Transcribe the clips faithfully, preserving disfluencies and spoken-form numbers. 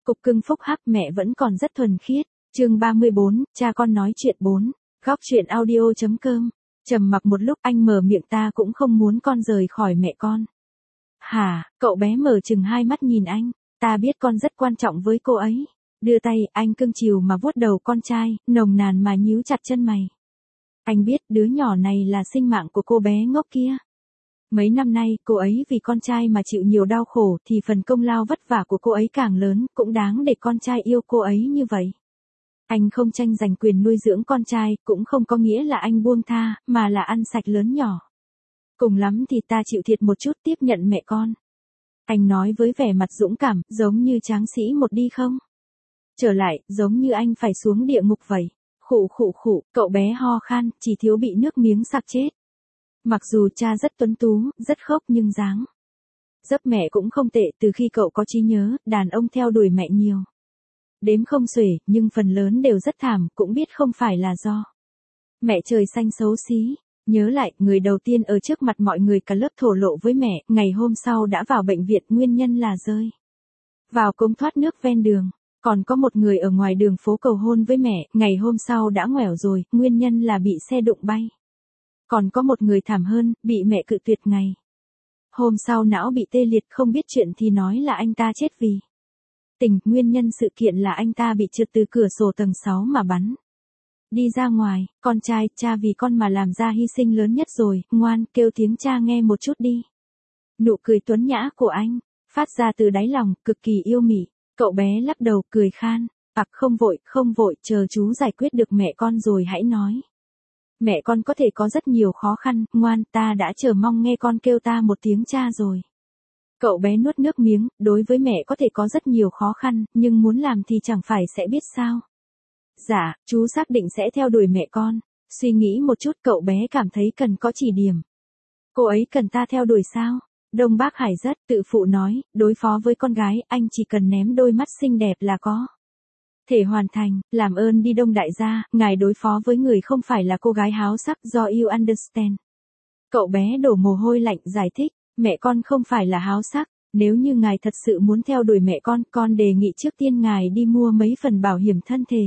Cục cưng phúc hắc mẹ vẫn còn rất thuần khiết. Chương ba mươi bốn, cha con nói chuyện bốn. Góc chuyện audio.com. Trầm mặc một lúc anh mở miệng ta cũng không muốn con rời khỏi mẹ con. Hả, cậu bé mở chừng hai mắt nhìn anh. Ta biết con rất quan trọng với cô ấy. Đưa tay, anh cưng chiều mà vuốt đầu con trai, nồng nàn mà nhíu chặt chân mày. Anh biết đứa nhỏ này là sinh mạng của cô bé ngốc kia. Mấy năm nay, cô ấy vì con trai mà chịu nhiều đau khổ thì phần công lao vất vả của cô ấy càng lớn, cũng đáng để con trai yêu cô ấy như vậy. Anh không tranh giành quyền nuôi dưỡng con trai, cũng không có nghĩa là anh buông tha, mà là ăn sạch lớn nhỏ. Cùng lắm thì ta chịu thiệt một chút tiếp nhận mẹ con. Anh nói với vẻ mặt dũng cảm, giống như tráng sĩ một đi không? Trở lại, giống như anh phải xuống địa ngục vậy. Khụ khụ khụ, cậu bé ho khan, chỉ thiếu bị nước miếng sặc chết. Mặc dù cha rất tuấn tú, rất khốc nhưng dáng dấp mẹ cũng không tệ. Từ khi cậu có trí nhớ, đàn ông theo đuổi mẹ nhiều đếm không xuể, nhưng phần lớn đều rất thảm, cũng biết không phải là do mẹ trời xanh xấu xí. Nhớ lại, người đầu tiên ở trước mặt mọi người cả lớp thổ lộ với mẹ, ngày hôm sau đã vào bệnh viện, nguyên nhân là rơi vào cống thoát nước ven đường. Còn có một người ở ngoài đường phố cầu hôn với mẹ, ngày hôm sau đã ngoẻo rồi, nguyên nhân là bị xe đụng bay. Còn có một người thảm hơn, bị mẹ cự tuyệt ngày hôm sau não bị tê liệt, không biết chuyện thì nói là anh ta chết vì tình, nguyên nhân sự kiện là anh ta bị trượt từ cửa sổ tầng sáu mà bắn đi ra ngoài. Con trai, cha vì con mà làm ra hy sinh lớn nhất rồi, ngoan, kêu tiếng cha nghe một chút đi. Nụ cười tuấn nhã của anh phát ra từ đáy lòng, cực kỳ yêu mị. Cậu bé lắc đầu, cười khan. Ặc, không vội, không vội, chờ chú giải quyết được mẹ con rồi hãy nói. Mẹ con có thể có rất nhiều khó khăn, ngoan, ta đã chờ mong nghe con kêu ta một tiếng cha rồi. Cậu bé nuốt nước miếng, đối với mẹ có thể có rất nhiều khó khăn, nhưng muốn làm thì chẳng phải sẽ biết sao. Dạ, chú xác định sẽ theo đuổi mẹ con. Suy nghĩ một chút, cậu bé cảm thấy cần có chỉ điểm. Cô ấy cần ta theo đuổi sao? Đông Bác Hải rất tự phụ nói, đối phó với con gái, anh chỉ cần ném đôi mắt xinh đẹp là có thể hoàn thành. Làm ơn đi Đông đại gia, ngài đối phó với người không phải là cô gái háo sắc, do you understand. Cậu bé đổ mồ hôi lạnh giải thích, mẹ con không phải là háo sắc. Nếu như ngài thật sự muốn theo đuổi mẹ con, con đề nghị trước tiên ngài đi mua mấy phần bảo hiểm thân thể.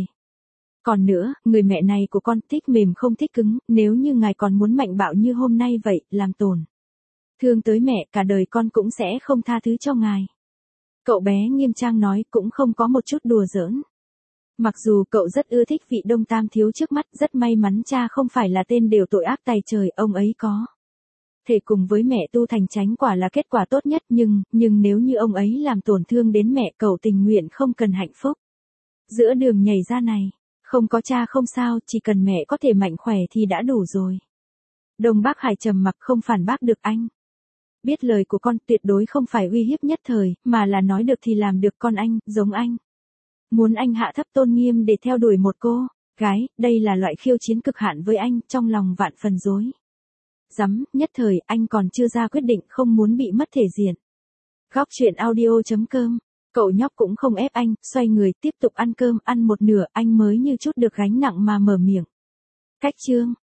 Còn nữa, người mẹ này của con thích mềm không thích cứng, nếu như ngài còn muốn mạnh bạo như hôm nay vậy, làm tổn thương tới mẹ, cả đời con cũng sẽ không tha thứ cho ngài. Cậu bé nghiêm trang nói, cũng không có một chút đùa giỡn. Mặc dù cậu rất ưa thích vị Đông Tam thiếu trước mắt, rất may mắn cha không phải là tên đều tội ác tày trời, ông ấy có thể cùng với mẹ tu thành chánh quả là kết quả tốt nhất, nhưng, nhưng nếu như ông ấy làm tổn thương đến mẹ, cậu tình nguyện không cần hạnh phúc giữa đường nhảy ra này. Không có cha không sao, chỉ cần mẹ có thể mạnh khỏe thì đã đủ rồi. Đông Bác Hải trầm mặc không phản bác được anh. Biết lời của con tuyệt đối không phải uy hiếp nhất thời, mà là nói được thì làm được. Con anh, giống anh. Muốn anh hạ thấp tôn nghiêm để theo đuổi một cô gái, đây là loại khiêu chiến cực hạn với anh, trong lòng vạn phần rối rắm, nhất thời, anh còn chưa ra quyết định, không muốn bị mất thể diện. Góc chuyện audio.com. Cậu nhóc cũng không ép anh, xoay người, tiếp tục ăn cơm, ăn một nửa, anh mới như chút được gánh nặng mà mở miệng. Cách chương.